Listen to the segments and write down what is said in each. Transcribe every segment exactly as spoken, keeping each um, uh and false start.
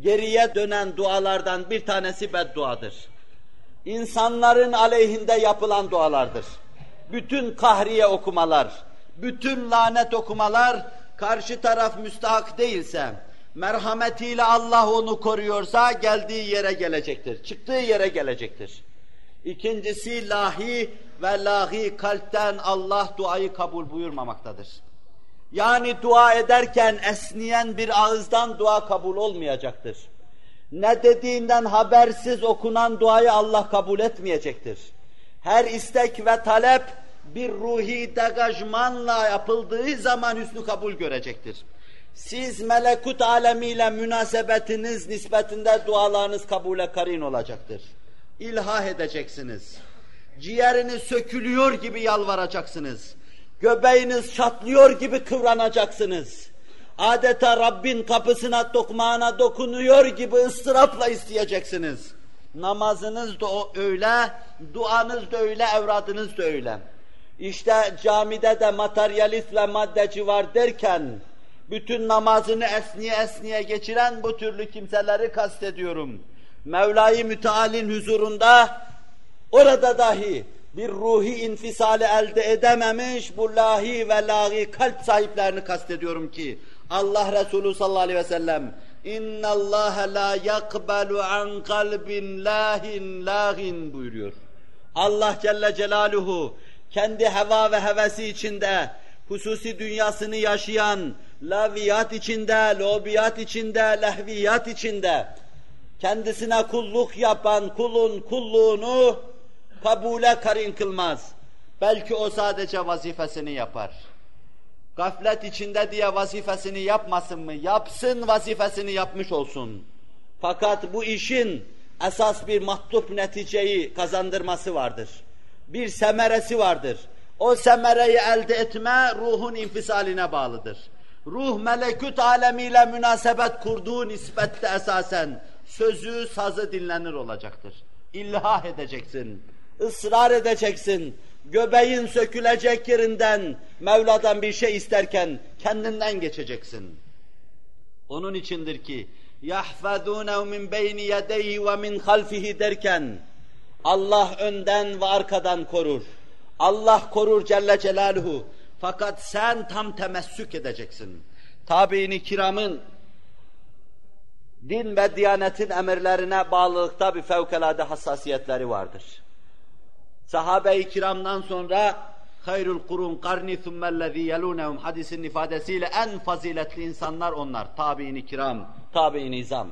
geriye dönen dualardan bir tanesi bedduadır. İnsanların aleyhinde yapılan dualardır. Bütün kahriye okumalar, bütün lanet okumalar, karşı taraf müstahak değilse, merhametiyle Allah onu koruyorsa geldiği yere gelecektir, çıktığı yere gelecektir. İkincisi lahi ve lahi kalpten Allah duayı kabul buyurmamaktadır. Yani dua ederken esniyen bir ağızdan dua kabul olmayacaktır. Ne dediğinden habersiz okunan duayı Allah kabul etmeyecektir. Her istek ve talep bir ruhi degajmanla yapıldığı zaman hüsnü kabul görecektir. Siz melekut alemiyle münasebetiniz nispetinde dualarınız kabule karin olacaktır. İlhah edeceksiniz. Ciğeriniz sökülüyor gibi yalvaracaksınız. Göbeğiniz çatlıyor gibi kıvranacaksınız. Adeta Rabbin kapısına, tokmağına dokunuyor gibi ıstırapla isteyeceksiniz. Namazınız da öyle, duanız da öyle, evradınız da öyle. İşte camide de materyalist ve maddeci var derken, bütün namazını esniye esniye geçiren bu türlü kimseleri kastediyorum. Mevla-i Müteal'in huzurunda, orada dahi bir ruhi infisali elde edememiş bu lahi ve lahi kalp sahiplerini kastediyorum ki, Allah Resulü sallallahu aleyhi ve sellem اِنَّ اللّٰهَ لَا يَقْبَلُ عَنْ قَلْبٍ لَاهٍ لَاهٍ buyuruyor. Allah Celle Celaluhu kendi heva ve hevesi içinde, hususi dünyasını yaşayan, laviyat içinde, lobiyat içinde, lehviyat içinde, kendisine kulluk yapan kulun kulluğunu kabule karin kılmaz. Belki o sadece vazifesini yapar. Gaflet içinde diye vazifesini yapmasın mı? Yapsın, vazifesini yapmış olsun. Fakat bu işin esas bir mahtup neticeyi kazandırması vardır. Bir semeresi vardır. O semereyi elde etme ruhun infisaline bağlıdır. Ruh melekut alemiyle münasebet kurduğu nispette esasen sözü, sazı dinlenir olacaktır. İlhah edeceksin, ısrar edeceksin. Göbeğin sökülecek yerinden Mevla'dan bir şey isterken kendinden geçeceksin. Onun içindir ki يَحْفَذُونَهُ مِنْ بَيْنِ يَدَيْهِ وَمِنْ خَلْفِهِ derken Allah önden ve arkadan korur. Allah korur Celle Celaluhu. Fakat sen tam temessük edeceksin. Tabi'in-i kiramın din ve diyanetin emirlerine bağlılıkta bir fevkalade hassasiyetleri vardır. Sahabe-i kiramdan sonra hayrul kurun karni thummellezî yelûnehum hadisinin ifadesiyle en faziletli insanlar onlar. Tabi'in-i kiram, tabi'in-i izam.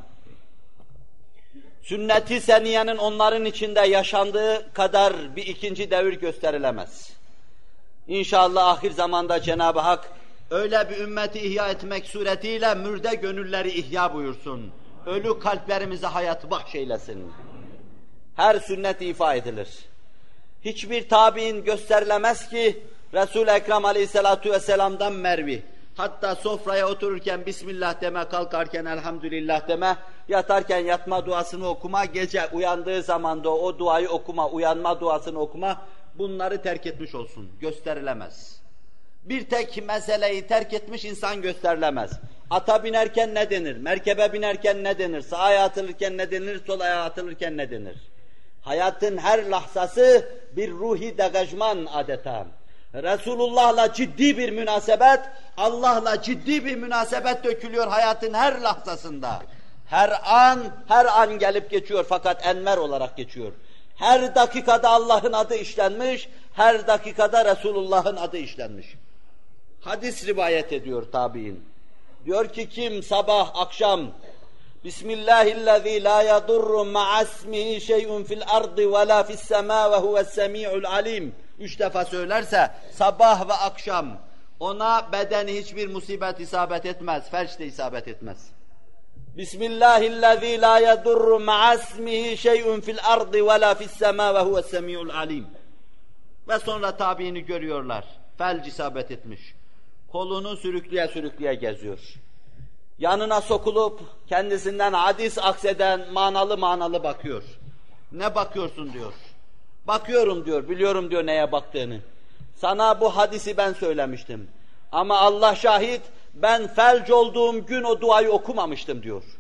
Sünnet-i seniyenin onların içinde yaşandığı kadar bir ikinci devir gösterilemez. İnşallah ahir zamanda Cenab-ı Hak öyle bir ümmeti ihya etmek suretiyle mürde gönülleri ihya buyursun. Ölü kalplerimize hayat bahşeylesin. Her sünnet ifa edilir. Hiçbir tabi'in gösterilemez ki Resul-i Ekrem aleyhissalatu vesselam'dan mervi. Hatta sofraya otururken Bismillah deme, kalkarken Elhamdülillah deme, yatarken yatma duasını okuma, gece uyandığı zaman da o duayı okuma, uyanma duasını okuma, bunları terk etmiş olsun. Gösterilemez. Bir tek meseleyi terk etmiş insan gösterilemez. Ata binerken ne denir? Merkebe binerken ne denir? Sağa ayağa atılırken ne denir? Sol ayağa atılırken ne denir? Hayatın her lahzası bir ruhi degajman adeta. Resulullah'la ciddi bir münasebet, Allah'la ciddi bir münasebet dökülüyor hayatın her lahzasında. Her an, her an gelip geçiyor fakat enmer olarak geçiyor. Her dakikada Allah'ın adı işlenmiş, her dakikada Resulullah'ın adı işlenmiş. Hadis rivayet ediyor tabi'in. Diyor ki kim sabah akşam Bismillahillezî lâ yadurru ma'asmihi şey'un fil ardı ve lâ fissemâ ve huves-semî'ul alîm üç defa söylerse sabah ve akşam ona bedeni hiçbir musibet isabet etmez, felç de isabet etmez. Bismillahillezî lâ yadurru ma'asmihi şey'un fil ardı ve lâ fissemâ ve huves-semî'ul alîm. Ve sonra tabiini görüyorlar. Felç isabet etmiş. Kolunu sürükleye sürükleye geziyor. Yanına sokulup kendisinden hadis akseden manalı manalı bakıyor. Ne bakıyorsun diyor. Bakıyorum diyor, biliyorum diyor neye baktığını. Sana bu hadisi ben söylemiştim. Ama Allah şahit, ben felç olduğum gün o duayı okumamıştım diyor.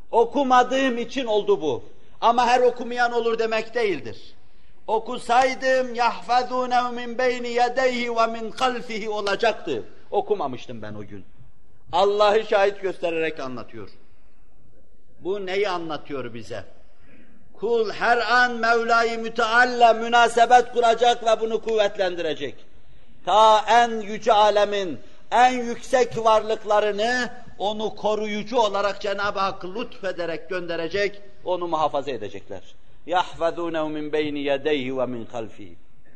Okumadığım için oldu bu. Ama her okumayan olur demek değildir. Okusaydım yahfazûnehu min beyni yedeyhi ve min halfihi olacaktı. Okumamıştım ben o gün. Allah'ı şahit göstererek anlatıyor. Bu neyi anlatıyor bize? Kul her an Mevla-i Müteal'le münasebet kuracak ve bunu kuvvetlendirecek. Ta en yüce alemin en yüksek varlıklarını onu koruyucu olarak Cenab-ı Hak lütfederek gönderecek, onu muhafaza edecekler. يَحْفَظُونَهُ مِنْ بَيْنِ يَدَيْهِ وَمِنْ خَلْفِهِ.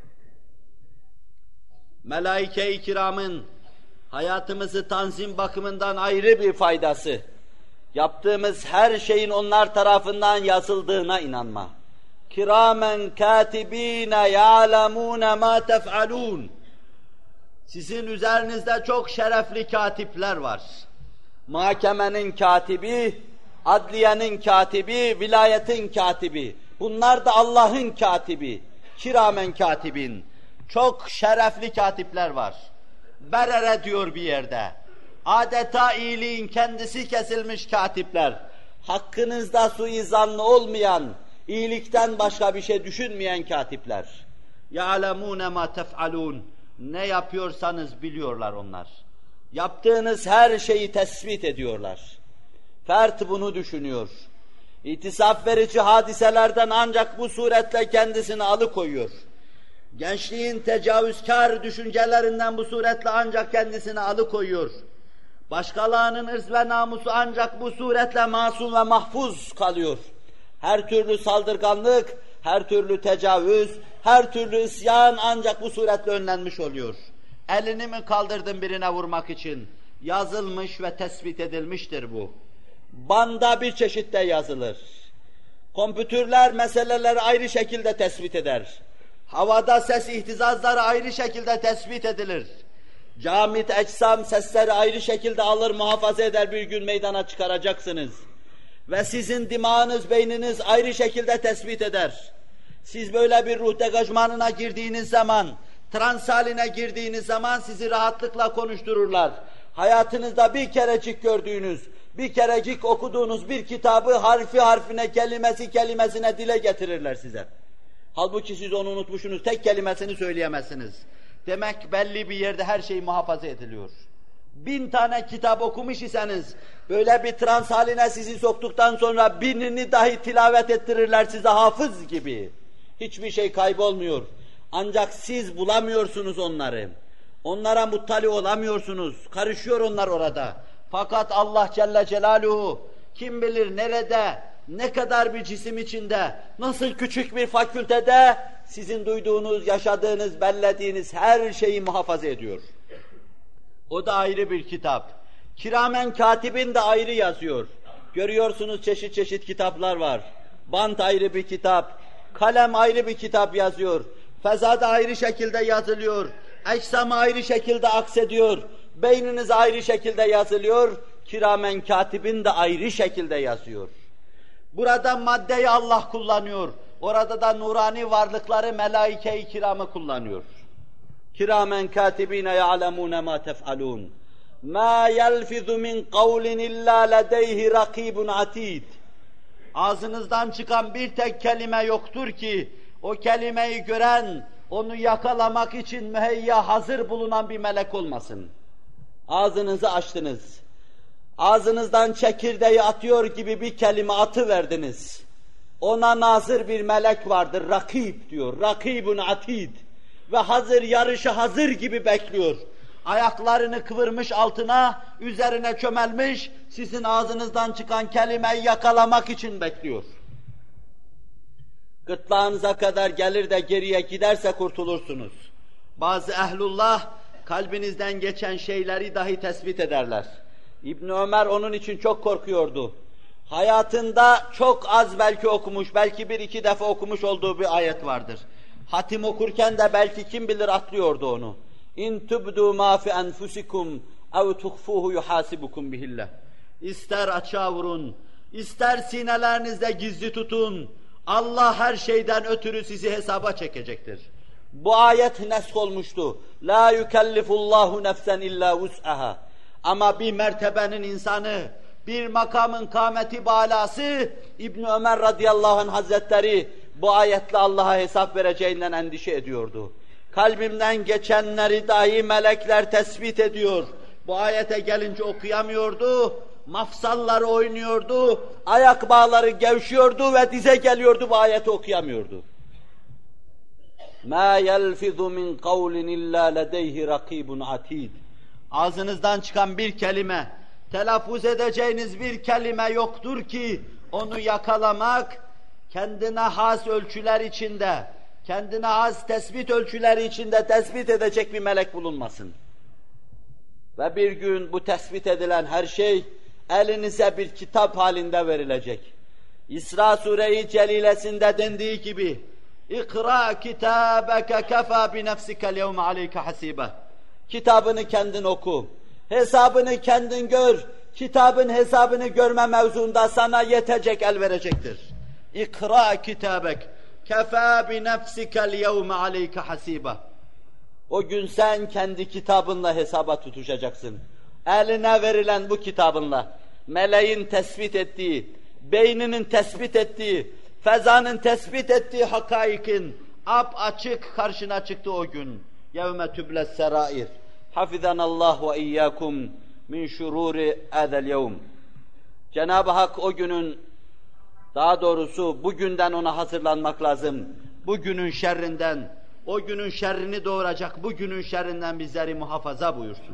Melaike-i kiramın hayatımızı tanzim bakımından ayrı bir faydası, yaptığımız her şeyin onlar tarafından yazıldığına inanma. Kiramen katibine ya'lemune ma tef'alun. Sizin üzerinizde çok şerefli katipler var. Mahkemenin katibi, adliyenin katibi, vilayetin katibi. Bunlar da Allah'ın katibi. Kiramen katibin. Çok şerefli katipler var. Berere diyor bir yerde. Adeta iyiliğin kendisi kesilmiş katipler. Hakkınızda suizanlı olmayan, iyilikten başka bir şey düşünmeyen katipler. يَعْلَمُونَ مَا تَفْعَلُونَ. Ne yapıyorsanız biliyorlar onlar. Yaptığınız her şeyi tespit ediyorlar. Fert bunu düşünüyor. İtisaf verici hadiselerden ancak bu suretle kendisini alıkoyuyor. Gençliğin tecavüzkar düşüncelerinden bu suretle ancak kendisini alıkoyuyor. Başkalarının ırz ve namusu ancak bu suretle masum ve mahfuz kalıyor. Her türlü saldırganlık, her türlü tecavüz, her türlü isyan ancak bu suretle önlenmiş oluyor. Elini mi kaldırdın birine vurmak için? Yazılmış ve tespit edilmiştir bu. Banda bir çeşitte yazılır. Kompütürler meseleleri ayrı şekilde tespit eder. Havada ses ihtizazları ayrı şekilde tespit edilir. Camit eczam sesleri ayrı şekilde alır, muhafaza eder, bir gün meydana çıkaracaksınız. Ve sizin dimağınız, beyniniz ayrı şekilde tespit eder. Siz böyle bir ruh degajmanına girdiğiniz zaman, trans haline girdiğiniz zaman sizi rahatlıkla konuştururlar. Hayatınızda bir kerecik gördüğünüz, bir kerecik okuduğunuz bir kitabı harfi harfine, kelimesi kelimesine dile getirirler size. Halbuki siz onu unutmuşsunuz, tek kelimesini söyleyemezsiniz. Demek belli bir yerde her şey muhafaza ediliyor. Bin tane kitap okumuş iseniz, böyle bir trans haline sizi soktuktan sonra binini dahi tilavet ettirirler size hafız gibi. Hiçbir şey kaybolmuyor. Ancak siz bulamıyorsunuz onları. Onlara muttali olamıyorsunuz. Karışıyor onlar orada. Fakat Allah Celle Celaluhu kim bilir nerede, ne kadar bir cisim içinde, nasıl küçük bir fakültede sizin duyduğunuz, yaşadığınız, bellediğiniz her şeyi muhafaza ediyor. O da ayrı bir kitap. Kiramen katibin de ayrı yazıyor. Görüyorsunuz çeşit çeşit kitaplar var. Bant ayrı bir kitap, kalem ayrı bir kitap yazıyor. Fezada ayrı şekilde yazılıyor. Eczama ayrı şekilde aksediyor. Beyniniz ayrı şekilde yazılıyor. Kiramen katibin de ayrı şekilde yazıyor. Burada maddeyi Allah kullanıyor. Orada da nurani varlıkları melaike-i kiramı kullanıyor. Kiramen katibine ya'lemune ma tef'alun. Ma yelfizu min kavlin illa ledeyhi rakibun atid. Ağzınızdan çıkan bir tek kelime yoktur ki o kelimeyi gören, onu yakalamak için müheyya hazır bulunan bir melek olmasın. Ağzınızı açtınız. Ağzınızdan çekirdeği atıyor gibi bir kelime atıverdiniz. Ona nazır bir melek vardır, rakib diyor, rakibun atid. Ve hazır, yarışı hazır gibi bekliyor. Ayaklarını kıvırmış altına, üzerine çömelmiş, sizin ağzınızdan çıkan kelimeyi yakalamak için bekliyor. Gırtlağınıza kadar gelir de geriye giderse kurtulursunuz. Bazı ehlullah, kalbinizden geçen şeyleri dahi tespit ederler. İbn Ömer onun için çok korkuyordu. Hayatında çok az belki okumuş, belki bir iki defa okumuş olduğu bir ayet vardır. Hatim okurken de belki kim bilir atlıyordu onu. İn tubdu ma fi enfusikum ev tuhfuhu yuhasibukum bihillah. İster açığa vurun, ister sinelerinizde gizli tutun. Allah her şeyden ötürü sizi hesaba çekecektir. Bu ayet nesk olmuştu. La yukellifullahu nefsen illa vus'aha. Ama bir mertebenin insanı, bir makamın kâmeti balası, İbn Ömer radıyallahu anh hazretleri bu ayetle Allah'a hesap vereceğinden endişe ediyordu. Kalbimden geçenleri dahi melekler tespit ediyor. Bu ayete gelince okuyamıyordu, mafsalları oynuyordu, ayak bağları gevşiyordu ve dize geliyordu, bu ayeti okuyamıyordu. مَا يَلْفِظُ مِنْ قَوْلٍ اِلَّا لَدَيْهِ رَقِيبٌ عَتِيدٌ. Ağzınızdan çıkan bir kelime, telaffuz edeceğiniz bir kelime yoktur ki onu yakalamak, kendine has ölçüler içinde, kendine has tespit ölçüleri içinde tespit edecek bir melek bulunmasın. Ve bir gün bu tespit edilen her şey elinize bir kitap halinde verilecek. İsra Sure-i Celilesinde dendiği gibi İkra kitabeke kefa bi nefsikel yevme aleyke hasibe. Kitabını kendin oku. Hesabını kendin gör. Kitabın hesabını görme mevzuunda sana yetecek, el verecektir. İkra kitabek kefa bi nefsikel yevme aleyke hasibe. O gün sen kendi kitabınla hesaba tutuşacaksın. Eline verilen bu kitabınla, meleğin tespit ettiği, beyninin tespit ettiği, fezanın tespit ettiği hakaikin ap açık karşına çıktı o gün. Yevme tübles serair. Hafizanallah ve iyyakum min şururi hadal yevm. Cenab-ı Hak o günün, daha doğrusu bugünden ona hazırlanmak lazım. Bugünün şerrinden, o günün şerrini doğuracak bugünün şerrinden bizleri muhafaza buyursun.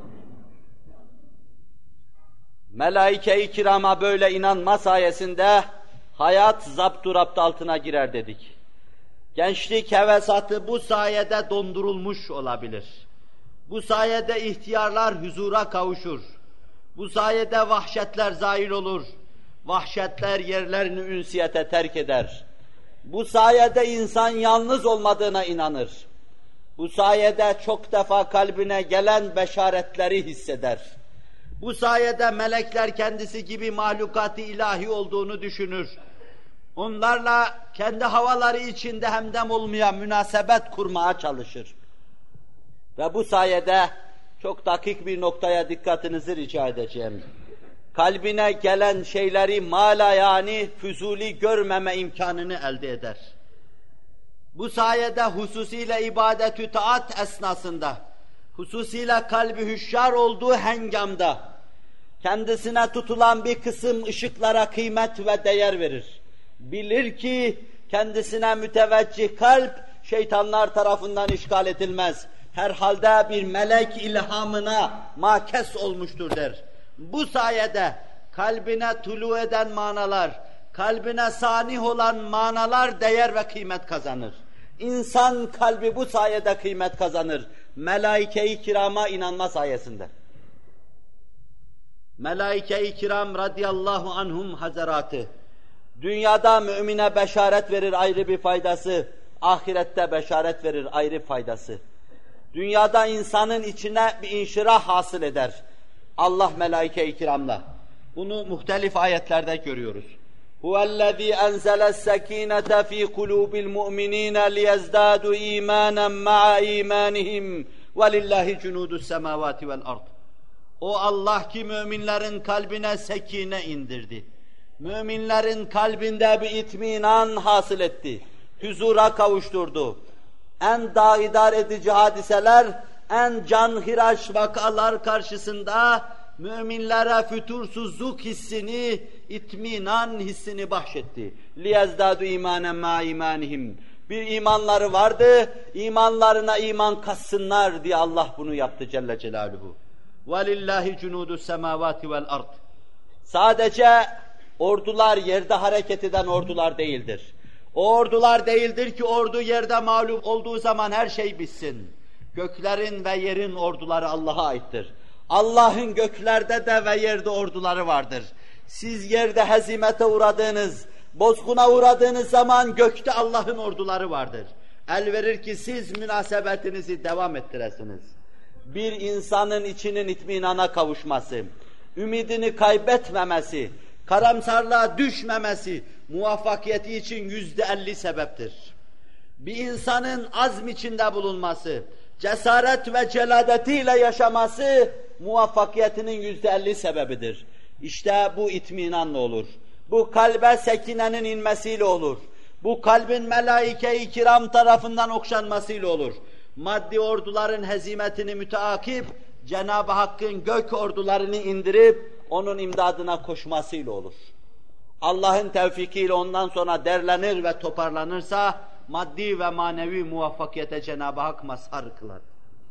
Melaike-i kirama böyle inanma sayesinde hayat zapt-ı-rapt altına girer dedik. Gençlik hevesatı bu sayede dondurulmuş olabilir. Bu sayede ihtiyarlar huzura kavuşur. Bu sayede vahşetler zail olur. Vahşetler yerlerini ünsiyete terk eder. Bu sayede insan yalnız olmadığına inanır. Bu sayede çok defa kalbine gelen beşaretleri hisseder. Bu sayede melekler kendisi gibi mahlukat-ı ilahi olduğunu düşünür. Onlarla kendi havaları içinde hemdem olmaya münasebet kurmaya çalışır. Ve bu sayede çok dakik bir noktaya dikkatinizi rica edeceğim. Kalbine gelen şeyleri mala yani füzuli görmeme imkanını elde eder. Bu sayede hususiyle ibadet-ü taat esnasında, hususiyle kalbi hüşyar olduğu hengamda, kendisine tutulan bir kısım ışıklara kıymet ve değer verir. Bilir ki kendisine müteveccih kalp şeytanlar tarafından işgal edilmez. Herhalde bir melek ilhamına makes olmuştur der. Bu sayede kalbine tulu eden manalar, kalbine sanih olan manalar değer ve kıymet kazanır. İnsan kalbi bu sayede kıymet kazanır. Melaike-i kirama inanma sayesinde. Melaike-i kiram radıyallahu anhum hazaratı, dünyada mümine beşaret verir ayrı bir faydası, ahirette beşaret verir ayrı faydası. Dünyada insanın içine bir inşirah hasıl eder. Allah melaike-i kiramla. Bunu muhtelif ayetlerde görüyoruz. Huvellezî enzeles-sekînete fî kulûbil mu'minîne liyezdâdû îmânen ma'a îmânihim ve lillâhi cunûdus semâvâti vel ard. O Allah ki müminlerin kalbine sekine indirdi. Müminlerin kalbinde bir itminan hasıl etti. Huzura kavuşturdu. En daidar edici hadiseler, en canhiraş vakalar karşısında müminlere fütursuzluk hissini, itminan hissini bahşetti. لِيَزْدَادُ اِيمَانًا مَا اِيمَانِهِمْ. Bir imanları vardı, imanlarına iman katsınlar diye Allah bunu yaptı Celle Celaluhu. وَلِلَّهِ جُنُودُ السَّمَاوَاتِ وَالْأَرْضِ. Sadece ordular yerde hareket eden ordular değildir. O ordular değildir ki ordu yerde mağlup olduğu zaman her şey bitsin. Göklerin ve yerin orduları Allah'a aittir. Allah'ın göklerde de ve yerde orduları vardır. Siz yerde hezimete uğradığınız, bozguna uğradığınız zaman gökte Allah'ın orduları vardır. El verir ki siz münasebetinizi devam ettiresiniz. Bir insanın içinin itminana kavuşması, ümidini kaybetmemesi, karamsarlığa düşmemesi, muvaffakiyeti için yüzde elli sebeptir. Bir insanın azm içinde bulunması, cesaret ve celadetiyle yaşaması, muvaffakiyetinin yüzde elli sebebidir. İşte bu itminanla olur. Bu kalbe sekinenin inmesiyle olur. Bu kalbin melaike-i kiram tarafından okşanmasıyla olur. Maddi orduların hezimetini müteakip, Cenab-ı Hakk'ın gök ordularını indirip onun imdadına koşmasıyla olur. Allah'ın tevfikiyle ondan sonra derlenir ve toparlanırsa maddi ve manevi muvaffakiyete Cenab-ı Hak mazhar kılar.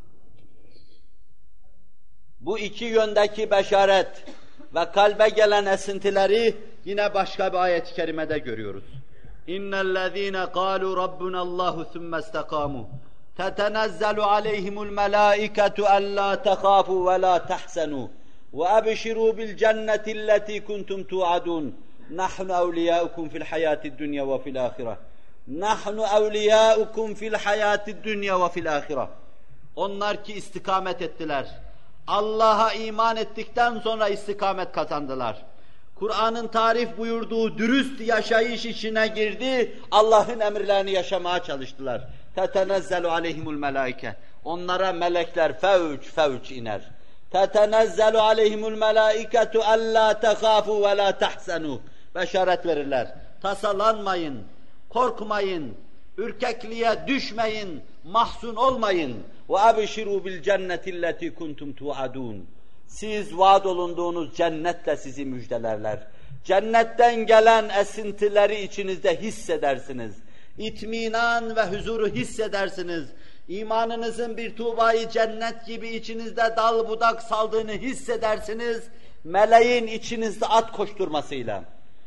Bu iki yöndeki beşaret ve kalbe gelen esintileri yine başka bir ayet-i kerimede görüyoruz. İnnellezîne kâlû rabbunallâhu thumme istekâmû tetenezzelu aleyhimul melâiketu ellâ tehâfû ve lâ tehsenû ve ebşirû bil cennetilleti kuntum tu'adûn nahnu evliyâukum fil hayâtid dünya ve fil âhireh nahnu evliyâukum fil hayâtid dünya ve fil âhireh. Onlar ki istikamet ettiler. Allah'a iman ettikten sonra istikamet kazandılar. Kur'an'ın tarif buyurduğu dürüst yaşayış içine girdi, Allah'ın emirlerini yaşamaya çalıştılar. تَتَنَزَّلُ عَلَيْهِمُ الْمَلَائِكَةِ Onlara melekler fevç fevç iner. تَتَنَزَّلُ عَلَيْهِمُ الْمَلَائِكَةُ أَلَّا تَخَافُوا وَلَا تَحْزَنُوا Beşaret verirler. Tasalanmayın, korkmayın, ürkekliğe düşmeyin, mahzun olmayın. وَاَبْشِرُوا بِالْجَنَّةِ الَّتِي كُنْتُمْ تُوعَدُونَ Siz vaad olunduğunuz cennetle sizi müjdelerler. Cennetten gelen esintileri içinizde hissedersiniz. İtminan ve huzuru hissedersiniz. İmanınızın bir tuğbayı cennet gibi içinizde dal budak saldığını hissedersiniz. Meleğin içinizde at koşturmasıyla.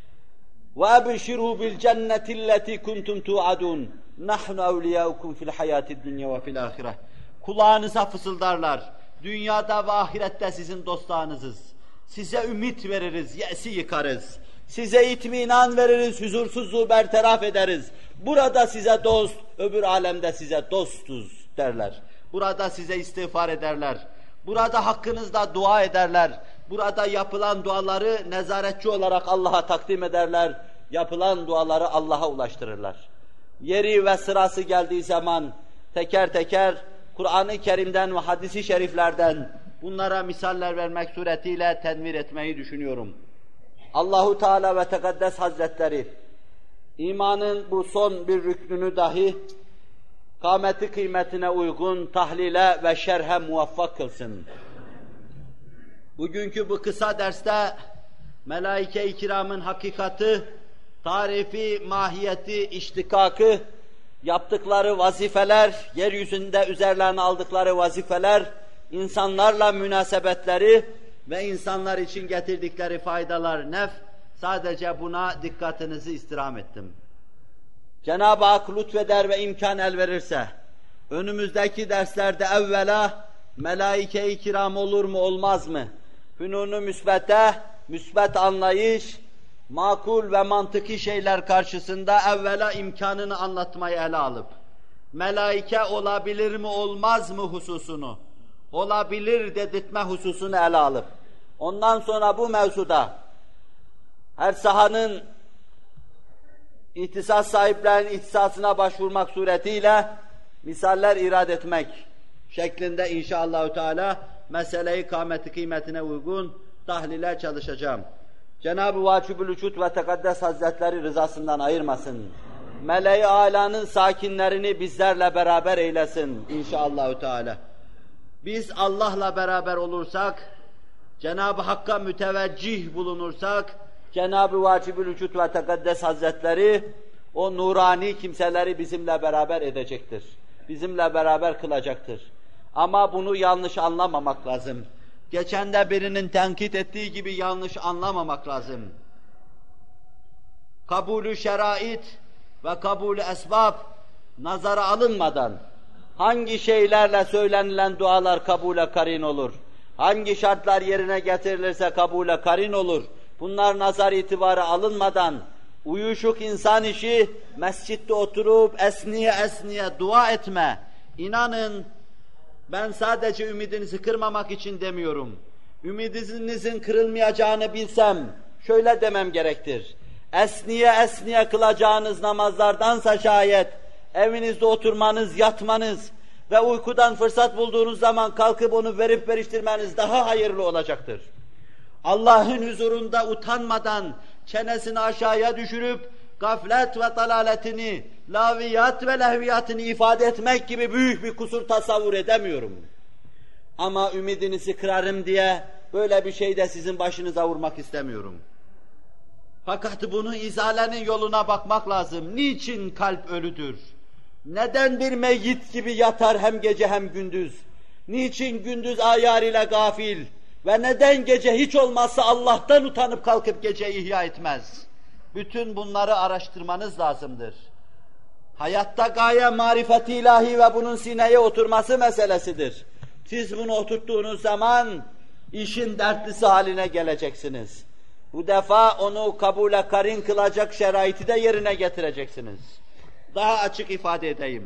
وَاَبْشِرُوا بِالْجَنَّةِ الَّتِي كُنْتُمْ تُوعَدُونَ نَحْنُ اَوْلِيَاؤُكُمْ فِي الْحَيَاةِ الدُّنْيَا وَفِي الْآخِرَةِ Kulağınıza fısıldarlar. Dünyada ve ahirette sizin dostlarınızız. Size ümit veririz, yesi yıkarız. Size itminan veririz, huzursuzluğu bertaraf ederiz. Burada size dost, öbür alemde size dostuz derler. Burada size istiğfar ederler. Burada hakkınızda dua ederler. Burada yapılan duaları nezaretçi olarak Allah'a takdim ederler. Yapılan duaları Allah'a ulaştırırlar. Yeri ve sırası geldiği zaman teker teker Kur'an-ı Kerim'den ve hadis-i şeriflerden bunlara misaller vermek suretiyle tenvir etmeyi düşünüyorum. Allahu Teala ve Tekaddes Hazretleri imanın bu son bir rüknünü dahi kâmeti kıymetine uygun tahlile ve şerhe muvaffak kılsın. Bugünkü bu kısa derste melaike-i kiramın hakikati, tarifi, mahiyeti, iştikakı, yaptıkları vazifeler, yeryüzünde üzerlerine aldıkları vazifeler, insanlarla münasebetleri ve insanlar için getirdikleri faydalar nef, sadece buna dikkatinizi istirham ettim. Cenab-ı Hak lütfeder ve imkan el verirse, önümüzdeki derslerde evvela melaike-i kiram olur mu olmaz mı? Fünun-u müsbete, müsbet anlayış, makul ve mantıki şeyler karşısında evvela imkanını anlatmayı ele alıp, melaike olabilir mi olmaz mı hususunu, olabilir dedirtme hususunu ele alıp, ondan sonra bu mevzuda her sahanın ihtisas sahiplerinin ihtisasına başvurmak suretiyle misaller irad etmek şeklinde inşallahü teala meseleyi kâmeti kıymetine uygun tahlile çalışacağım. Cenab-ı Vacibül Vücud ve Tekaddes Hazretleri rızasından ayırmasın. Meleği âlânın sakinlerini bizlerle beraber eylesin inşallahü teala. Biz Allah'la beraber olursak, Cenab-ı Hakk'a müteveccih bulunursak, Cenab-ı Vacibül Vücud ve Tekaddes Hazretleri o nurani kimseleri bizimle beraber edecektir. Bizimle beraber kılacaktır. Ama bunu yanlış anlamamak lazım. Geçen de birinin tenkit ettiği gibi yanlış anlamamak lazım. Kabulü şerait ve kabulü esbab nazara alınmadan hangi şeylerle söylenilen dualar kabule karin olur? Hangi şartlar yerine getirilirse kabule karin olur? Bunlar nazar itibarı alınmadan uyuşuk insan işi mescitte oturup esniye esniye dua etme. İnanın ben sadece ümidinizi kırmamak için demiyorum. Ümidinizin kırılmayacağını bilsem şöyle demem gerektir. Esniye esniye kılacağınız namazlardansa şayet evinizde oturmanız, yatmanız ve uykudan fırsat bulduğunuz zaman kalkıp onu verip veriştirmeniz daha hayırlı olacaktır. Allah'ın huzurunda utanmadan çenesini aşağıya düşürüp gaflet ve dalaletini, laviyat ve lehviyatını ifade etmek gibi büyük bir kusur tasavvur edemiyorum. Ama ümidinizi kırarım diye böyle bir şey de sizin başınıza vurmak istemiyorum. Fakat bunu izalenin yoluna bakmak lazım. Niçin kalp ölüdür? Neden bir meyyit gibi yatar hem gece hem gündüz? Niçin gündüz ayar ile gafil? Ve neden gece hiç olmazsa Allah'tan utanıp kalkıp gece ihya etmez? Bütün bunları araştırmanız lazımdır. Hayatta gaye marifeti ilahi ve bunun sineye oturması meselesidir. Siz bunu oturttuğunuz zaman işin dertlisi haline geleceksiniz. Bu defa onu kabule karin kılacak şeraiti de yerine getireceksiniz. Daha açık ifade edeyim.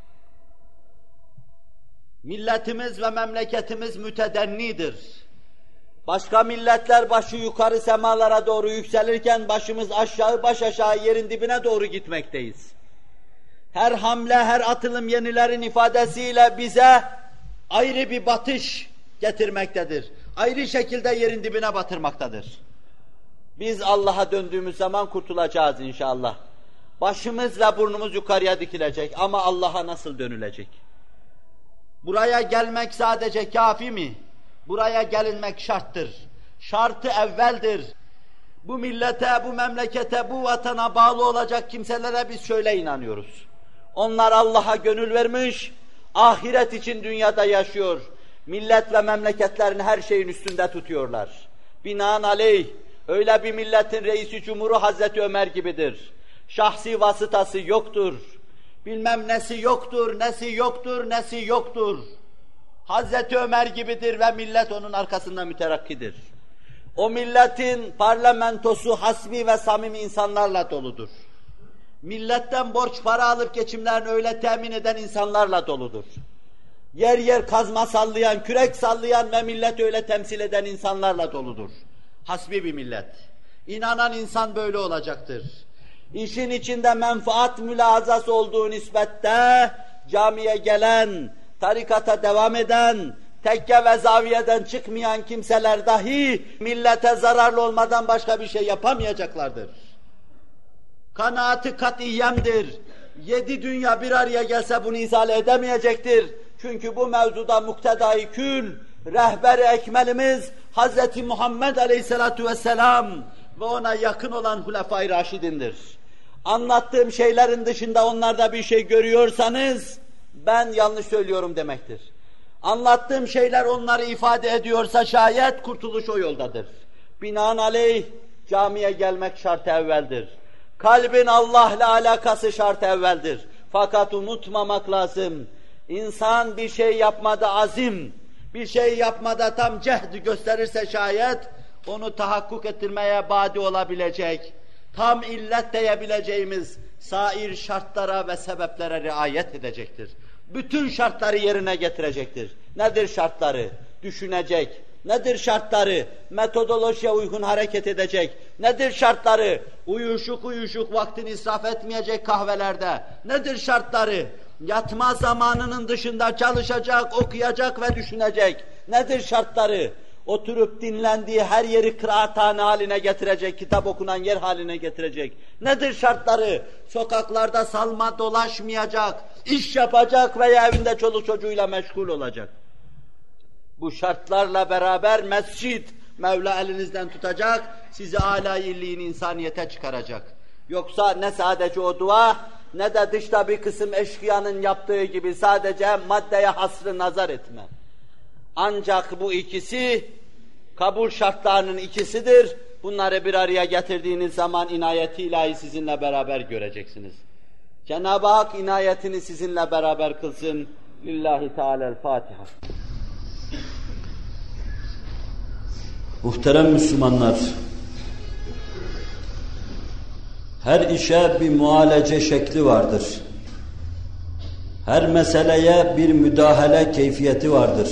Milletimiz ve memleketimiz mütedennidir. Başka milletler başı yukarı semalara doğru yükselirken başımız aşağı baş aşağı yerin dibine doğru gitmekteyiz. Her hamle, her atılım yenilerin ifadesiyle bize ayrı bir batış getirmektedir. Ayrı şekilde yerin dibine batırmaktadır. Biz Allah'a döndüğümüz zaman kurtulacağız inşallah. Başımız ve burnumuz yukarıya dikilecek ama Allah'a nasıl dönülecek? Buraya gelmek sadece kafi mi? Buraya gelinmek şarttır. Şartı evveldir. Bu millete, bu memlekete, bu vatana bağlı olacak kimselere biz şöyle inanıyoruz. Onlar Allah'a gönül vermiş, ahiret için dünyada yaşıyor. Millet ve memleketlerini her şeyin üstünde tutuyorlar. Binaenaleyh öyle bir milletin reisi cumhuru Hazreti Ömer gibidir. Şahsi vasıtası yoktur. Bilmem nesi yoktur, nesi yoktur, nesi yoktur. Hazreti Ömer gibidir ve millet onun arkasında müterakkidir. O milletin parlamentosu hasbi ve samimi insanlarla doludur. Milletten borç para alıp geçimlerini öyle temin eden insanlarla doludur. Yer yer kazma sallayan, kürek sallayan ve millet öyle temsil eden insanlarla doludur. Hasbi bir millet. İnanan insan böyle olacaktır. İşin içinde menfaat mülahazası olduğu nispette camiye gelen, tarikata devam eden, tekke ve zaviyeden çıkmayan kimseler dahi millete zararlı olmadan başka bir şey yapamayacaklardır. Kanaatı kat'iyemdir. Yedi dünya bir araya gelse bunu izale edemeyecektir. Çünkü bu mevzuda muktedai kül, rehber-i ekmelimiz Hazreti Muhammed Aleyhisselatu Vesselam ve ona yakın olan Hulefai Raşidindir. Anlattığım şeylerin dışında onlarda bir şey görüyorsanız ben yanlış söylüyorum demektir. Anlattığım şeyler onları ifade ediyorsa şayet kurtuluş o yoldadır. Binaenaleyh camiye gelmek şart evveldir. Kalbin Allah'la alakası şart evveldir. Fakat unutmamak lazım. İnsan bir şey yapmada azim, bir şey yapmada tam cehd gösterirse şayet onu tahakkuk ettirmeye badi olabilecek, tam illet diyebileceğimiz sair şartlara ve sebeplere riayet edecektir. Bütün şartları yerine getirecektir. Nedir şartları? Düşünecek. Nedir şartları? Metodolojiye uygun hareket edecek. Nedir şartları? Uyuşuk uyuşuk vaktini israf etmeyecek kahvelerde. Nedir şartları? Yatma zamanının dışında çalışacak, okuyacak ve düşünecek. Nedir şartları? Oturup dinlendiği her yeri kıraathane haline getirecek, kitap okunan yer haline getirecek. Nedir şartları? Sokaklarda salma dolaşmayacak, iş yapacak veya evinde çoluk çocuğuyla meşgul olacak. Bu şartlarla beraber mescid, Mevla elinizden tutacak, sizi âlâ-i illiğin insaniyete çıkaracak. Yoksa ne sadece o dua, ne de dışta bir kısım eşkıyanın yaptığı gibi sadece maddeye hasrı nazar etme. Ancak bu ikisi, kabul şartlarının ikisidir. Bunları bir araya getirdiğiniz zaman inayeti ilahi sizinle beraber göreceksiniz. Cenab-ı Hak inayetini sizinle beraber kılsın. Lillahi Teala'l-Fatiha. Muhterem Müslümanlar, her işe bir muhalece şekli vardır. Her meseleye bir müdahale keyfiyeti vardır.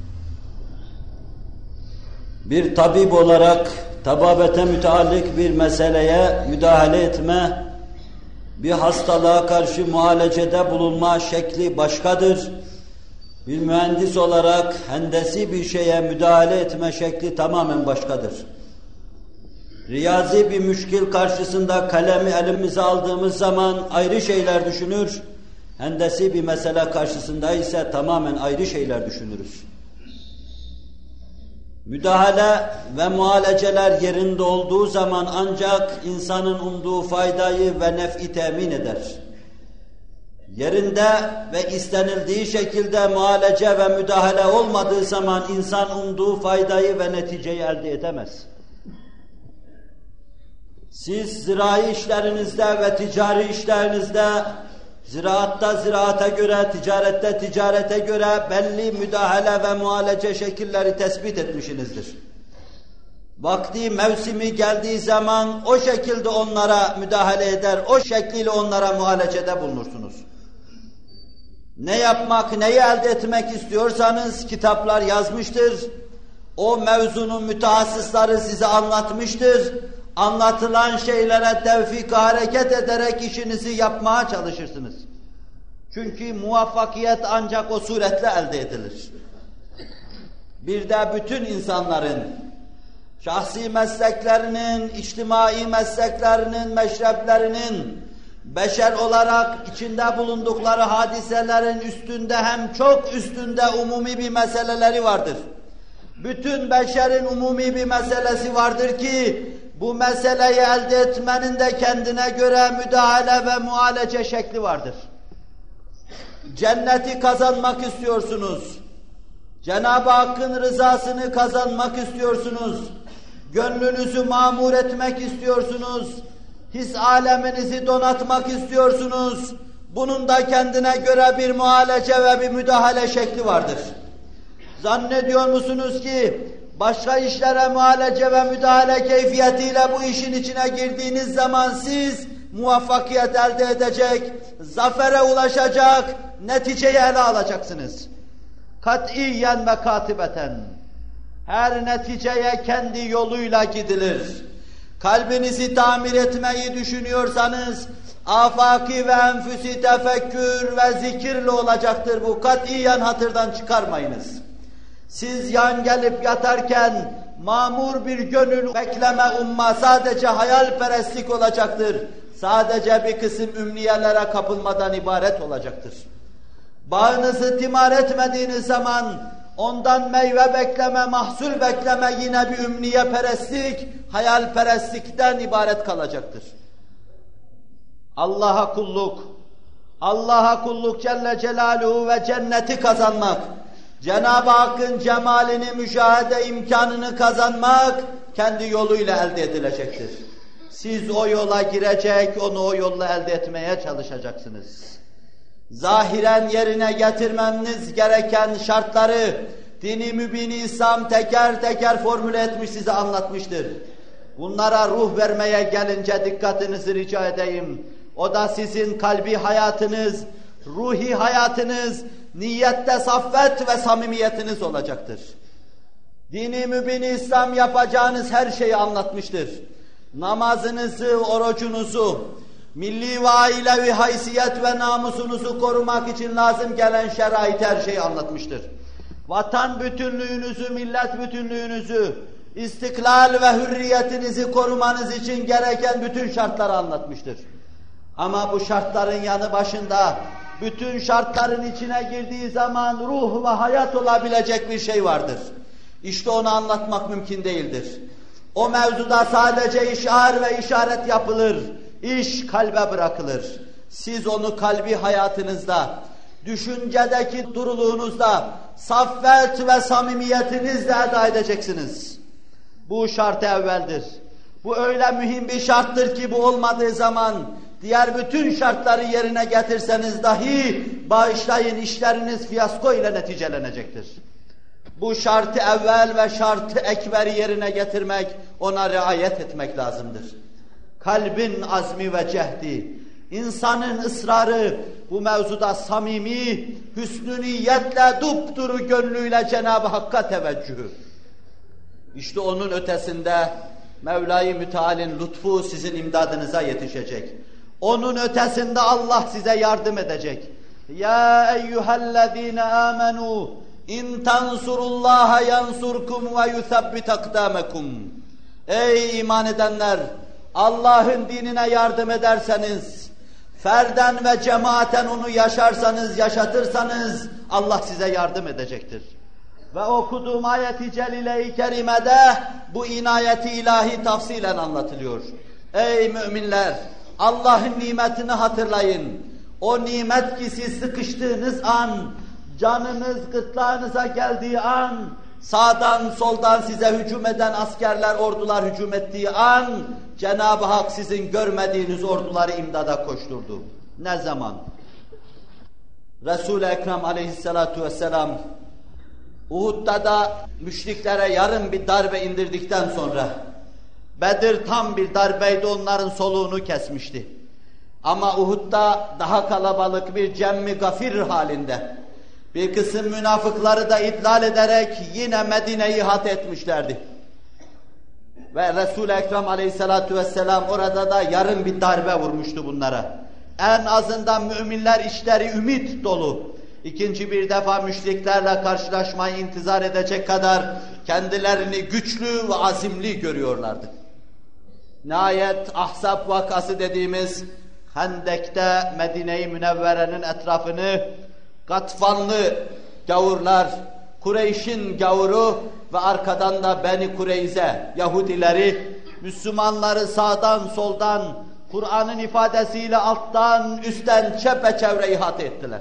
Bir tabip olarak tababete müteallik bir meseleye müdahale etme, bir hastalığa karşı muhalecede bulunma şekli başkadır. Bir mühendis olarak hendesi bir şeye müdahale etme şekli tamamen başkadır. Riyazi bir müşkil karşısında kalemi elimize aldığımız zaman ayrı şeyler düşünür, hendesi bir mesele karşısında ise tamamen ayrı şeyler düşünürüz. Müdahale ve muhaleceler yerinde olduğu zaman ancak insanın umduğu faydayı ve nef'i temin eder. Yerinde ve istenildiği şekilde muhalece ve müdahale olmadığı zaman insan umduğu faydayı ve neticeyi elde edemez. Siz zirai işlerinizde ve ticari işlerinizde, ziraatta ziraata göre, ticarette ticarete göre belli müdahale ve muhalece şekilleri tespit etmişsinizdir. Vakti, mevsimi geldiği zaman o şekilde onlara müdahale eder, o şekliyle onlara muhalecede bulunursunuz. Ne yapmak, neyi elde etmek istiyorsanız kitaplar yazmıştır. O mevzunun mütehassısları size anlatmıştır. Anlatılan şeylere tevfik hareket ederek işinizi yapmaya çalışırsınız. Çünkü muvaffakiyet ancak o suretle elde edilir. Bir de bütün insanların şahsi mesleklerinin, içtimai mesleklerinin, meşreplerinin beşer olarak içinde bulundukları hadiselerin üstünde hem çok üstünde umumi bir meseleleri vardır. Bütün beşerin umumi bir meselesi vardır ki bu meseleyi elde etmenin de kendine göre müdahale ve muhalece şekli vardır. Cenneti kazanmak istiyorsunuz. Cenab-ı Hakk'ın rızasını kazanmak istiyorsunuz. Gönlünüzü mamur etmek istiyorsunuz. His aleminizi donatmak istiyorsunuz. Bunun da kendine göre bir muhalece ve bir müdahale şekli vardır. Zannediyor musunuz ki başka işlere muhalece ve müdahale keyfiyetiyle bu işin içine girdiğiniz zaman siz muvaffakiyet elde edecek, zafere ulaşacak, neticeyi ele alacaksınız. Katiyen ve katibeten. Her neticeye kendi yoluyla gidilir. Kalbinizi tamir etmeyi düşünüyorsanız, afaki ve enfüsi tefekkür ve zikirle olacaktır bu. Katiyen hatırdan çıkarmayınız. Siz yan gelip yatarken mamur bir gönül bekleme umma sadece hayalperestlik olacaktır. Sadece bir kısım ümniyelere kapılmadan ibaret olacaktır. Bağınızı timar etmediğiniz zaman ondan meyve bekleme, mahsul bekleme yine bir ümniyeperestlik, hayalperestlikten ibaret kalacaktır. Allah'a kulluk, Allah'a kulluk Celle Celaluhu ve cenneti kazanmak, Cenab-ı Hakk'ın cemalini müşahede imkanını kazanmak kendi yoluyla elde edilecektir. Siz o yola girecek, onu o yolla elde etmeye çalışacaksınız. Zahiren yerine getirmeniz gereken şartları Dini Mübin-i İslam teker teker formüle etmiş, size anlatmıştır. Bunlara ruh vermeye gelince dikkatinizi rica edeyim. O da sizin kalbi hayatınız, ruhi hayatınız, niyette saffet ve samimiyetiniz olacaktır. Dini Mübin-i İslam yapacağınız her şeyi anlatmıştır. Namazınızı, orucunuzu, milli ve ailevi haysiyet ve namusunuzu korumak için lazım gelen şerait her şeyi anlatmıştır. Vatan bütünlüğünüzü, millet bütünlüğünüzü, istiklal ve hürriyetinizi korumanız için gereken bütün şartları anlatmıştır. Ama bu şartların yanı başında, bütün şartların içine girdiği zaman ruh ve hayat olabilecek bir şey vardır. İşte onu anlatmak mümkün değildir. O mevzuda sadece işar ve işaret yapılır. İş kalbe bırakılır. Siz onu kalbi hayatınızda, düşüncedeki duruluğunuzda, saffet ve samimiyetinizle eda edeceksiniz. Bu şart evveldir. Bu öyle mühim bir şarttır ki bu olmadığı zaman diğer bütün şartları yerine getirseniz dahi bağışlayın işleriniz fiyasko ile neticelenecektir. Bu şartı evvel ve şartı ekberi yerine getirmek, ona riayet etmek lazımdır. Kalbin azmi ve cehdi, insanın ısrarı, bu mevzuda samimi, hüsnü niyetle, dupduru gönlüyle Cenab-ı Hakk'a teveccühü. İşte onun ötesinde Mevla-i Müteal'in lütfu sizin imdadınıza yetişecek. Onun ötesinde Allah size yardım edecek. Ya eyyühellezine amenu in tansurullaha yansurkum ve yuthabbit akdamakum. Ey iman edenler! Allah'ın dinine yardım ederseniz, ferden ve cemaaten onu yaşarsanız, yaşatırsanız Allah size yardım edecektir. Ve okuduğum ayet-i celile-i kerimede bu inayeti ilahi tafsilen anlatılıyor. Ey müminler! Allah'ın nimetini hatırlayın. O nimet ki siz sıkıştığınız an, canınız gırtlağınıza geldiği an, sağdan soldan size hücum eden askerler, ordular hücum ettiği an, Cenab-ı Hak sizin görmediğiniz orduları imdada koşturdu. Ne zaman? Resul-i Ekrem aleyhissalatu vesselam Uhud'da da müşriklere yarım bir darbe indirdikten sonra, Bedir tam bir darbeydi, onların soluğunu kesmişti. Ama Uhud'da daha kalabalık bir cemmi gafir halinde, bir kısım münafıkları da idlal ederek yine Medine'yi ihat etmişlerdi. Ve Resul-i Ekrem aleyhissalatu vesselam orada da yarım bir darbe vurmuştu bunlara. En azından müminler içleri ümit dolu, İkinci bir defa müşriklerle karşılaşmayı intizar edecek kadar kendilerini güçlü ve azimli görüyorlardı. Nihayet Ahzab vakası dediğimiz Hendek'te Medine-i Münevvere'nin etrafını Gatfanlı gavurlar, Kureyş'in gavuru ve arkadan da Beni Kureyze Yahudileri Müslümanları sağdan soldan, Kur'an'ın ifadesiyle alttan üstten çepeçevre ihate ettiler.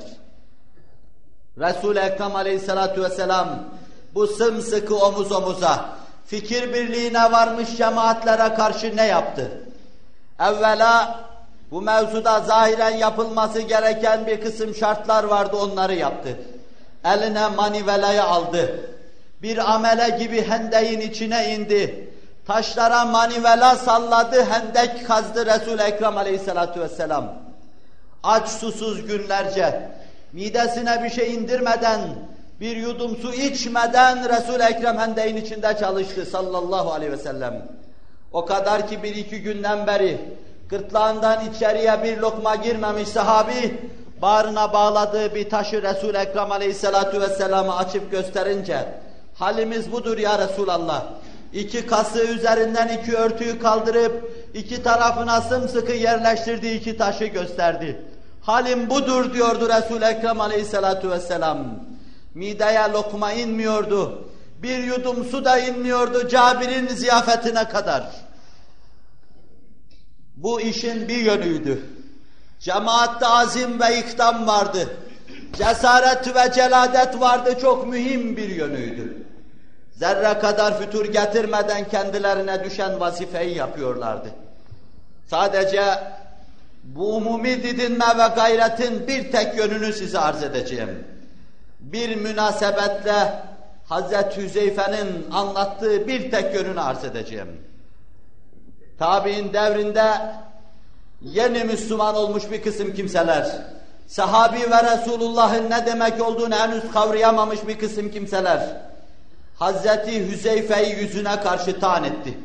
Resul-i Ekrem aleyhissalatu vesselam bu sımsıkı omuz omuza, fikir birliğine varmış cemaatlere karşı ne yaptı? Evvela bu mevzuda zahiren yapılması gereken bir kısım şartlar vardı, onları yaptı. Eline manivelayı aldı. Bir amele gibi hendeğin içine indi. Taşlara manivela salladı, hendek kazdı Resul-i Ekrem aleyhissalatu vesselam. Aç susuz günlerce, midesine bir şey indirmeden, bir yudum su içmeden Resul-i Ekrem hendeğin içinde çalıştı sallallahu aleyhi ve sellem. O kadar ki bir iki günden beri gırtlağından içeriye bir lokma girmemiş sahabi, bağrına bağladığı bir taşı Resul-i Ekrem aleyhissalatu vesselam'ı açıp gösterince, halimiz budur ya Resulallah. İki kası üzerinden iki örtüyü kaldırıp, iki tarafına sımsıkı yerleştirdiği iki taşı gösterdi. Halim budur diyordu Resul-i Ekrem aleyhissalatu vesselam. Mideye lokma inmiyordu. Bir yudum su da inmiyordu Cabir'in ziyafetine kadar. Bu işin bir yönüydü. Cemaatte azim ve ikdam vardı. Cesaret ve celadet vardı, çok mühim bir yönüydü. Zerre kadar fütur getirmeden kendilerine düşen vazifeyi yapıyorlardı. Sadece bu umumi didinme ve gayretin bir tek yönünü size arz edeceğim. Bir münasebetle Hazreti Hüzeyfe'nin anlattığı bir tek yönünü arz edeceğim. Tabi'in devrinde yeni Müslüman olmuş bir kısım kimseler, sahabi ve Resulullah'ın ne demek olduğunu henüz kavrayamamış bir kısım kimseler, Hazreti Hüzeyfe'yi yüzüne karşı taan etti.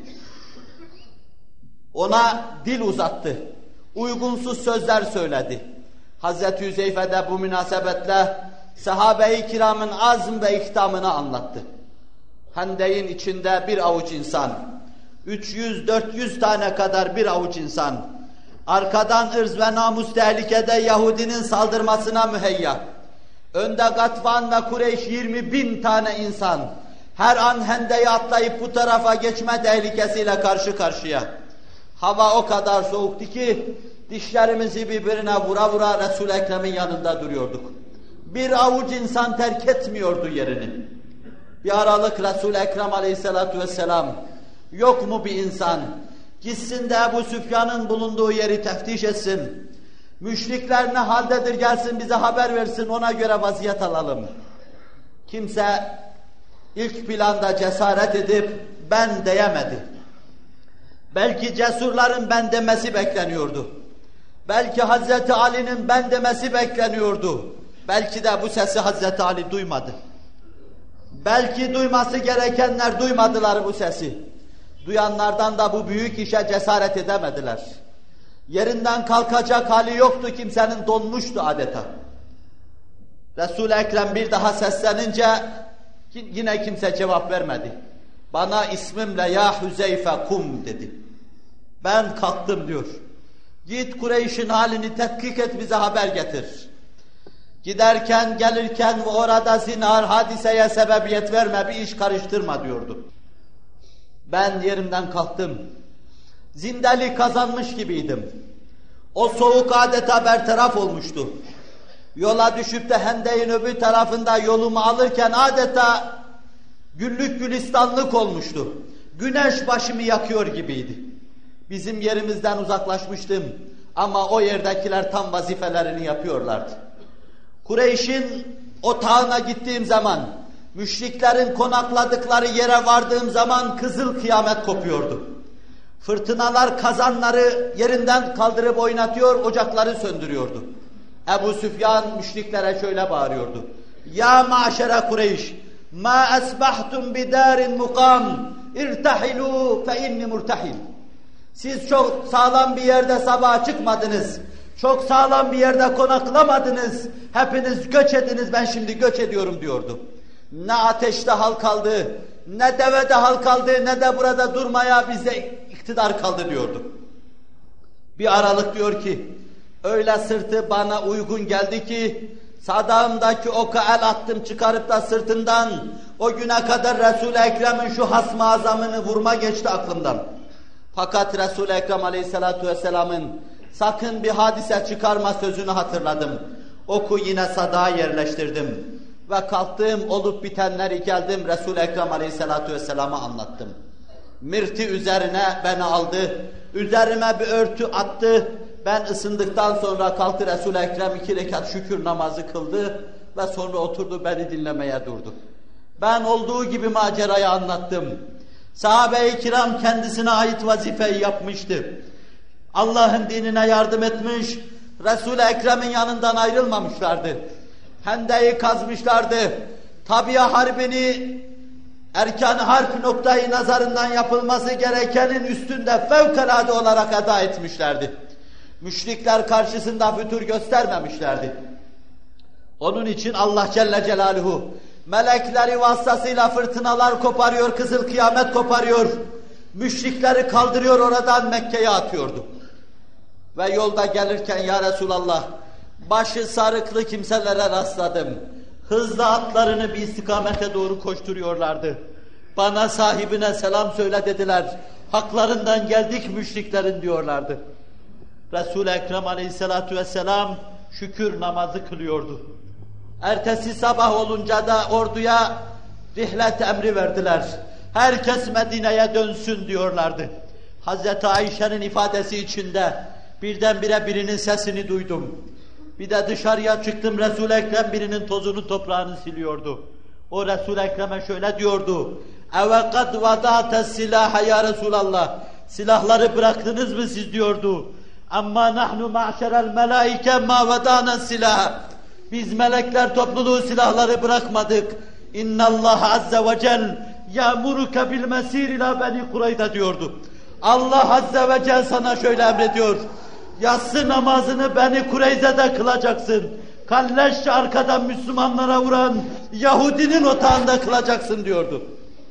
Ona dil uzattı. Uygunsuz sözler söyledi. Hazreti Hüzeyfe de bu münasebetle sahabe-i kiramın azm ve ihtamını anlattı. Hendeğin içinde bir avuç insan, üç yüz dört yüz tane kadar bir avuç insan, arkadan ırz ve namus tehlikede Yahudinin saldırmasına müheyya, önde Gatvan ve Kureyş yirmi bin tane insan, her an hendeyi atlayıp bu tarafa geçme tehlikesiyle karşı karşıya. Hava o kadar soğuktu ki dişlerimizi birbirine vura vura Resul-i Ekrem'in yanında duruyorduk. Bir avuç insan terk etmiyordu yerini. Bir aralık Resul-i Ekrem aleyhissalatu vesselam, yok mu bir insan, gitsin de Ebu Süfyan'ın bulunduğu yeri teftiş etsin. Müşrikler ne haldedir gelsin bize haber versin, ona göre vaziyet alalım. Kimse ilk planda cesaret edip ben diyemedi. Belki cesurların ben demesi bekleniyordu. Belki Hazreti Ali'nin ben demesi bekleniyordu. Belki de bu sesi Hazreti Ali duymadı. Belki duyması gerekenler duymadılar bu sesi. Duyanlardan da bu büyük işe cesaret edemediler. Yerinden kalkacak hali yoktu, kimsenin donmuştu adeta. Resul-i Ekrem bir daha seslenince yine kimse cevap vermedi. Bana ismimle ya Hüzeyfe kum dedi. Ben kalktım diyor. Git Kureyş'in halini tetkik et, bize haber getir. Giderken gelirken ve orada zinhar hadiseye sebebiyet verme, bir iş karıştırma diyordu. Ben yerimden kalktım. Zindeli kazanmış gibiydim. O soğuk adeta bertaraf olmuştu. Yola düşüp de Hendek'in öbür tarafında yolumu alırken adeta güllük gülistanlık olmuştu. Güneş başımı yakıyor gibiydi. Bizim yerimizden uzaklaşmıştım ama o yerdekiler tam vazifelerini yapıyorlardı. Kureyş'in otağına gittiğim zaman, müşriklerin konakladıkları yere vardığım zaman kızıl kıyamet kopuyordu. Fırtınalar kazanları yerinden kaldırıp oynatıyor, ocakları söndürüyordu. Ebu Süfyan müşriklere şöyle bağırıyordu. Ya maşere Kureyş, ma esbahtum bidarin mukam, irtahilu fe inni murtahil. Siz çok sağlam bir yerde sabaha çıkmadınız. Çok sağlam bir yerde konaklamadınız. Hepiniz göç ediniz, ben şimdi göç ediyorum diyordu. Ne ateşte hal kaldı, ne devede hal kaldı, ne de burada durmaya bize iktidar kaldı diyordu. Bir aralık diyor ki, öyle sırtı bana uygun geldi ki, sadağımdaki oka el attım çıkarıp da sırtından, o güne kadar Resul-i Ekrem'in şu hasm-ı azamını vurma geçti aklımdan. Fakat Resul-i Ekrem aleyhissalatu vesselamın sakın bir hadise çıkarma sözünü hatırladım. Oku yine sadağa yerleştirdim. Ve kalktım, olup bitenleri geldim Resul-i Ekrem aleyhissalatu vesselama anlattım. Mirti üzerine beni aldı, üzerime bir örtü attı. Ben ısındıktan sonra kalktı Resul-i Ekrem iki rekat şükür namazı kıldı ve sonra oturdu, beni dinlemeye durdu. Ben olduğu gibi macerayı anlattım. Sahabe-i kiram kendisine ait vazifeyi yapmıştı. Allah'ın dinine yardım etmiş, Resul-i Ekrem'in yanından ayrılmamışlardı. Hendek'i kazmışlardı. Tabi'a harbini, erkan harp noktayı nazarından yapılması gerekenin üstünde fevkalade olarak eda etmişlerdi. Müşrikler karşısında fütur göstermemişlerdi. Onun için Allah Celle Celaluhu melekleri vasıtasıyla fırtınalar koparıyor, kızıl kıyamet koparıyor. Müşrikleri kaldırıyor, oradan Mekke'ye atıyordu. Ve yolda gelirken ya Resulallah, başı sarıklı kimselere rastladım. Hızlı atlarını bir istikamete doğru koşturuyorlardı. Bana sahibine selam söyle dediler. Haklarından geldik müşriklerin diyorlardı. Resul-i Ekrem aleyhissalatu vesselam şükür namazı kılıyordu. Ertesi sabah olunca da orduya rihlet emri verdiler. Herkes Medine'ye dönsün diyorlardı. Hazreti Ayşe'nin ifadesi içinde birdenbire birinin sesini duydum. Bir de dışarıya çıktım, Resul-i Ekrem birinin tozunu toprağını siliyordu. O Resul-i Ekrem'e şöyle diyordu. Eve kad vada'te silaha ya Resulallah. Silahları bıraktınız mı siz diyordu. Amma nahnu ma'şerel melaike ma vada'na silah. Biz melekler topluluğu silahları bırakmadık. İnnallah azze ve cel ya'muruke bil mesir ila beni Kureyda diyordu. Allah azze ve cel sana şöyle emrediyor. Yatsı namazını Beni Kureyze'de kılacaksın. Kalleşçe arkadan Müslümanlara vuran Yahudinin otağında kılacaksın diyordu.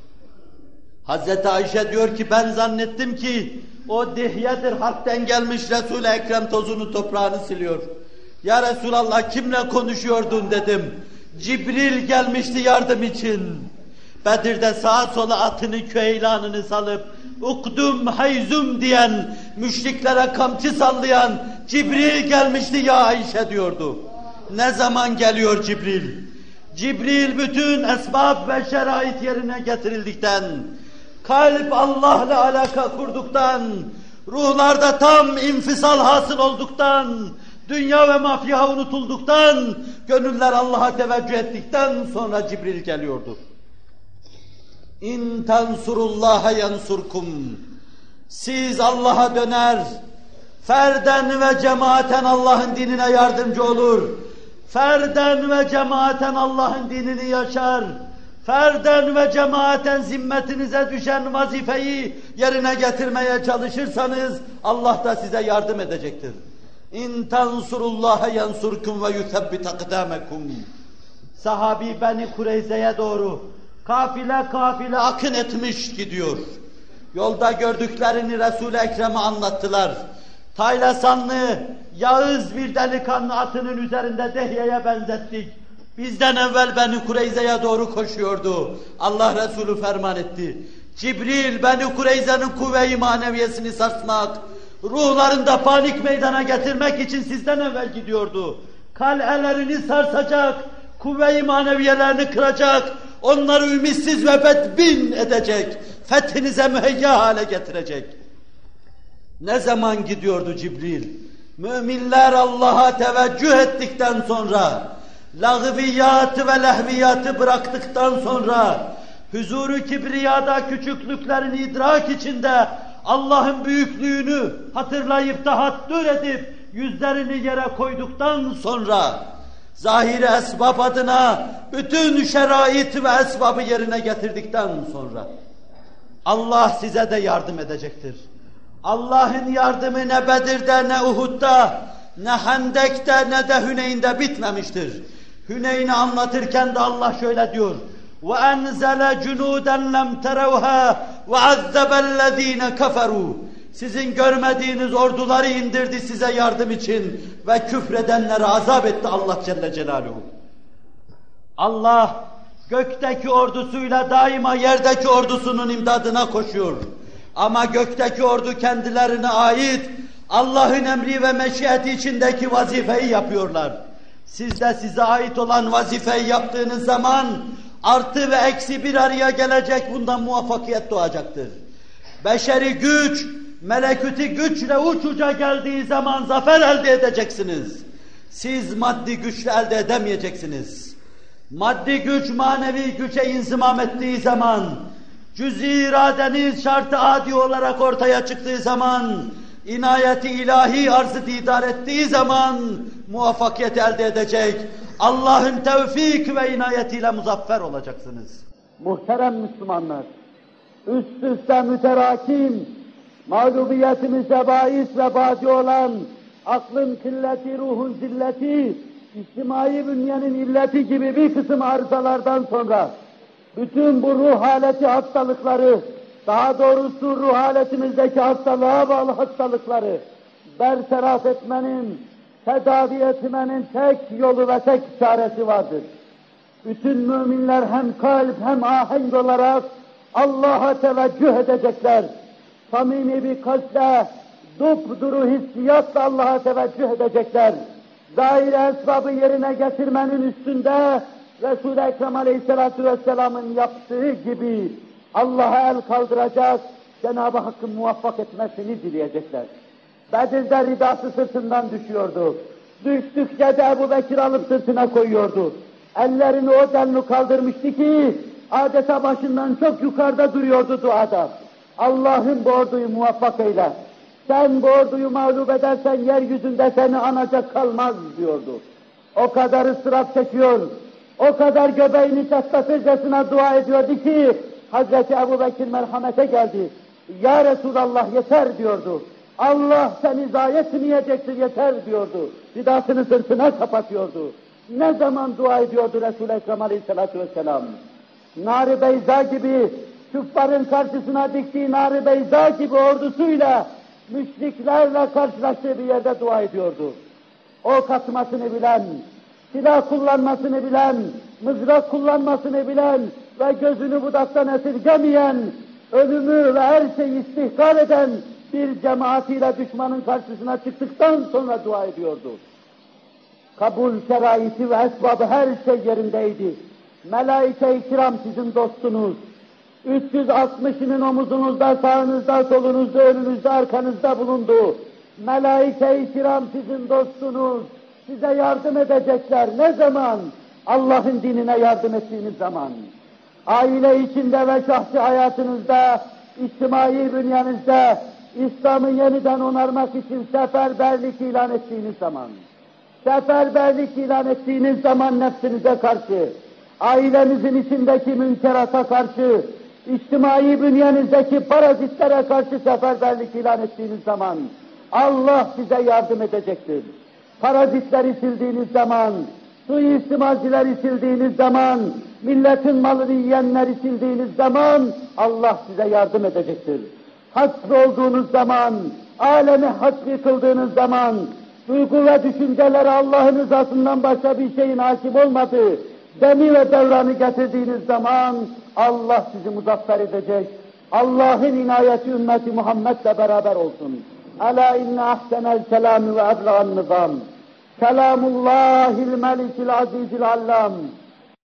Hazreti Ayşe diyor ki ben zannettim ki o Dihye'dir, harpten gelmiş Resul-i Ekrem tozunu toprağını siliyor. Ya Resulallah kimle konuşuyordun dedim. Cibril gelmişti yardım için. Bedir'de sağa sola atını köylanını salıp ukdum hayzum diyen, müşriklere kamçı sallayan Cibril gelmişti ya Ayşe diyordu. Ne zaman geliyor Cibril? Cibril bütün esbab ve şerait yerine getirildikten, kalp Allah'la alaka kurduktan, ruhlarda tam infisal hasıl olduktan, dünya ve mafya unutulduktan, gönüller Allah'a teveccüh ettikten sonra Cibril geliyordu. İn tansurullaha yansurkum. Siz Allah'a döner, ferden ve cemaaten Allah'ın dinine yardımcı olur. Ferden ve cemaaten Allah'ın dinini yaşar. Ferden ve cemaaten zimmetinize düşen vazifeyi yerine getirmeye çalışırsanız Allah da size yardım edecektir. İn tansurullaha yansurkum ve yuthebbit akdamekum. Sahabi Beni Kureyze'ye doğru kafile kafile akın etmiş gidiyor. Yolda gördüklerini Resul-i Ekrem'e anlattılar. Taylasanlı, yağız bir delikanlı atının üzerinde Dehye'ye benzettik. Bizden evvel Beni Kureyze'ye doğru koşuyordu. Allah Resulü ferman etti. Cibril, Beni Kureyze'nin kuvve-i maneviyesini sarsmak, ruhlarında panik meydana getirmek için sizden evvel gidiyordu. Kalelerini sarsacak, kuvve-i maneviyelerini kıracak, onları ümitsiz ve bedbin edecek, fethinize müheyya hale getirecek. Ne zaman gidiyordu Cibril? Müminler Allah'a teveccüh ettikten sonra, lağviyatı ve lehviyatı bıraktıktan sonra, huzur-u kibriyada küçüklüklerini idrak içinde Allah'ın büyüklüğünü hatırlayıp tahattür edip yüzlerini yere koyduktan sonra, zahiri esbab adına bütün şerait ve esbabı yerine getirdikten sonra Allah size de yardım edecektir. Allah'ın yardımı ne Bedir'de, ne Uhud'da, ne Hendek'te, ne de Hüneyn'de bitmemiştir. Hüneyn'i anlatırken de Allah şöyle diyor: وَاَنْزَلَ جُنُودًا لَمْ تَرَوْهَا وَعَذَّبَ الَّذ۪ينَ كَفَرُوا Sizin görmediğiniz orduları indirdi size yardım için ve küfredenleri azap etti Allah Celle Celaluhu. Allah gökteki ordusuyla daima yerdeki ordusunun imdadına koşuyor. Ama gökteki ordu kendilerine ait Allah'ın emri ve meşiyeti içindeki vazifeyi yapıyorlar. Siz de size ait olan vazifeyi yaptığınız zaman artı ve eksi bir araya gelecek, bundan muvaffakiyet doğacaktır. Beşeri güç, melekuti güçle uç uca geldiği zaman zafer elde edeceksiniz. Siz maddi güçle elde edemeyeceksiniz. Maddi güç manevi güce inzimam ettiği zaman, cüz-i iradeniz şart-ı adi olarak ortaya çıktığı zaman, inayeti ilahi arzı didar ettiği zaman muvaffakiyet elde edecek, Allah'ın tevfik ve inayetiyle muzaffer olacaksınız. Muhterem Müslümanlar, üst üste müterakim, mağlubiyetimize bahis ve bâci olan aklın killeti, ruhun zilleti, içtimai bünyenin illeti gibi bir kısım arızalardan sonra bütün bu ruh haleti hastalıkları, daha doğrusu ruh haletimizdeki hastalığa bağlı hastalıkları bertaraf etmenin, tedavi etmenin tek yolu ve tek çaresi vardır. Bütün müminler hem kalp hem ahenk olarak Allah'a teveccüh edecekler. Samimi bir kalple, dupduru hissiyatla Allah'a teveccüh edecekler. Daire esbabı yerine getirmenin üstünde Resul-i Ekrem Aleyhisselatü Vesselam'ın yaptığı gibi Allah'a el kaldıracak, Cenab-ı Hakk'ın muvaffak etmesini dileyecekler. Bedir'de ridası sırtından düşüyordu. Düştükçe de Ebu Bekir alıp sırtına koyuyordu. Ellerini o denli kaldırmıştı ki adeta başından çok yukarıda duruyordu duada. Allah'ım bu orduyu muvaffak eyle. Sen bu orduyu mağlup edersen yeryüzünde seni anacak kalmaz diyordu. O kadar ıstırap çekiyor, o kadar göbeğini çatlatırcasına dua ediyordu ki Hazreti Ebu Bekir merhamete geldi. Ya Resulallah yeter diyordu. Allah seni zayi etmeyecektir yeter diyordu. Ridasını sırtına kapatıyordu. Ne zaman dua ediyordu Resul-i Ekrem Aleyhisselatü Vesselam? Nar-ı Beyza gibi, küffarın karşısına diktiği Nar-ı Beyza gibi ordusuyla, müşriklerle karşılaştığı bir yerde dua ediyordu. Ok atmasını bilen, silah kullanmasını bilen, mızrak kullanmasını bilen ve gözünü budaktan esirgemeyen, ölümü ve her şeyi istihkar eden bir cemaatiyle düşmanın karşısına çıktıktan sonra dua ediyordu. Kabul şeraiti ve esbabı her şey yerindeydi. Melaike-i kiram sizin dostunuz. üç yüz altmışının omuzunuzda, sağınızda, solunuzda, önünüzde, arkanızda bulundu. Melaike-i kiram sizin dostunuz. Size yardım edecekler. Ne zaman? Allah'ın dinine yardım ettiğiniz zaman. Aile içinde ve şahsi hayatınızda, içtimai bünyanızda İslam'ı yeniden onarmak için seferberlik ilan ettiğiniz zaman. Seferberlik ilan ettiğiniz zaman nefsinize karşı, ailenizin içindeki münkerata karşı, içtimai bünyenizdeki parazitlere karşı seferberlik ilan ettiğiniz zaman Allah size yardım edecektir. Parazitleri sildiğiniz zaman, suistimalcileri sildiğiniz zaman, milletin malını yiyenleri sildiğiniz zaman Allah size yardım edecektir. Hasr olduğunuz zaman, alemi hasr kıldığınız zaman, duygu ve düşüncelere Allah'ın rızasından başka bir şeyin hakim olmadığı demi ve devranı getirdiğiniz zaman Allah sizi muzaffer edecek. Allah'ın inayeti ümmeti Muhammed'le beraber olsun. Ela inne ahsenel kelami ve ebla'n nizam. Kelamullahil melikil azizil allam.